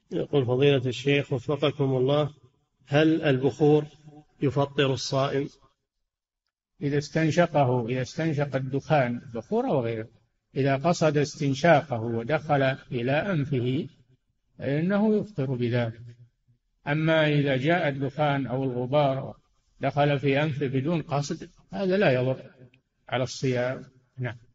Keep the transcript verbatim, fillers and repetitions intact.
يقول فضيلة الشيخ وفقكم الله: هل البخور يفطر الصائم؟ إذا استنشقه، إذا استنشق الدخان البخور أو غيره، إذا قصد استنشاقه ودخل إلى أنفه فإنه يفطر بذلك. أما إذا جاء الدخان أو الغبار دخل في أنفه بدون قصد هذا لا يضر على الصيام. نعم.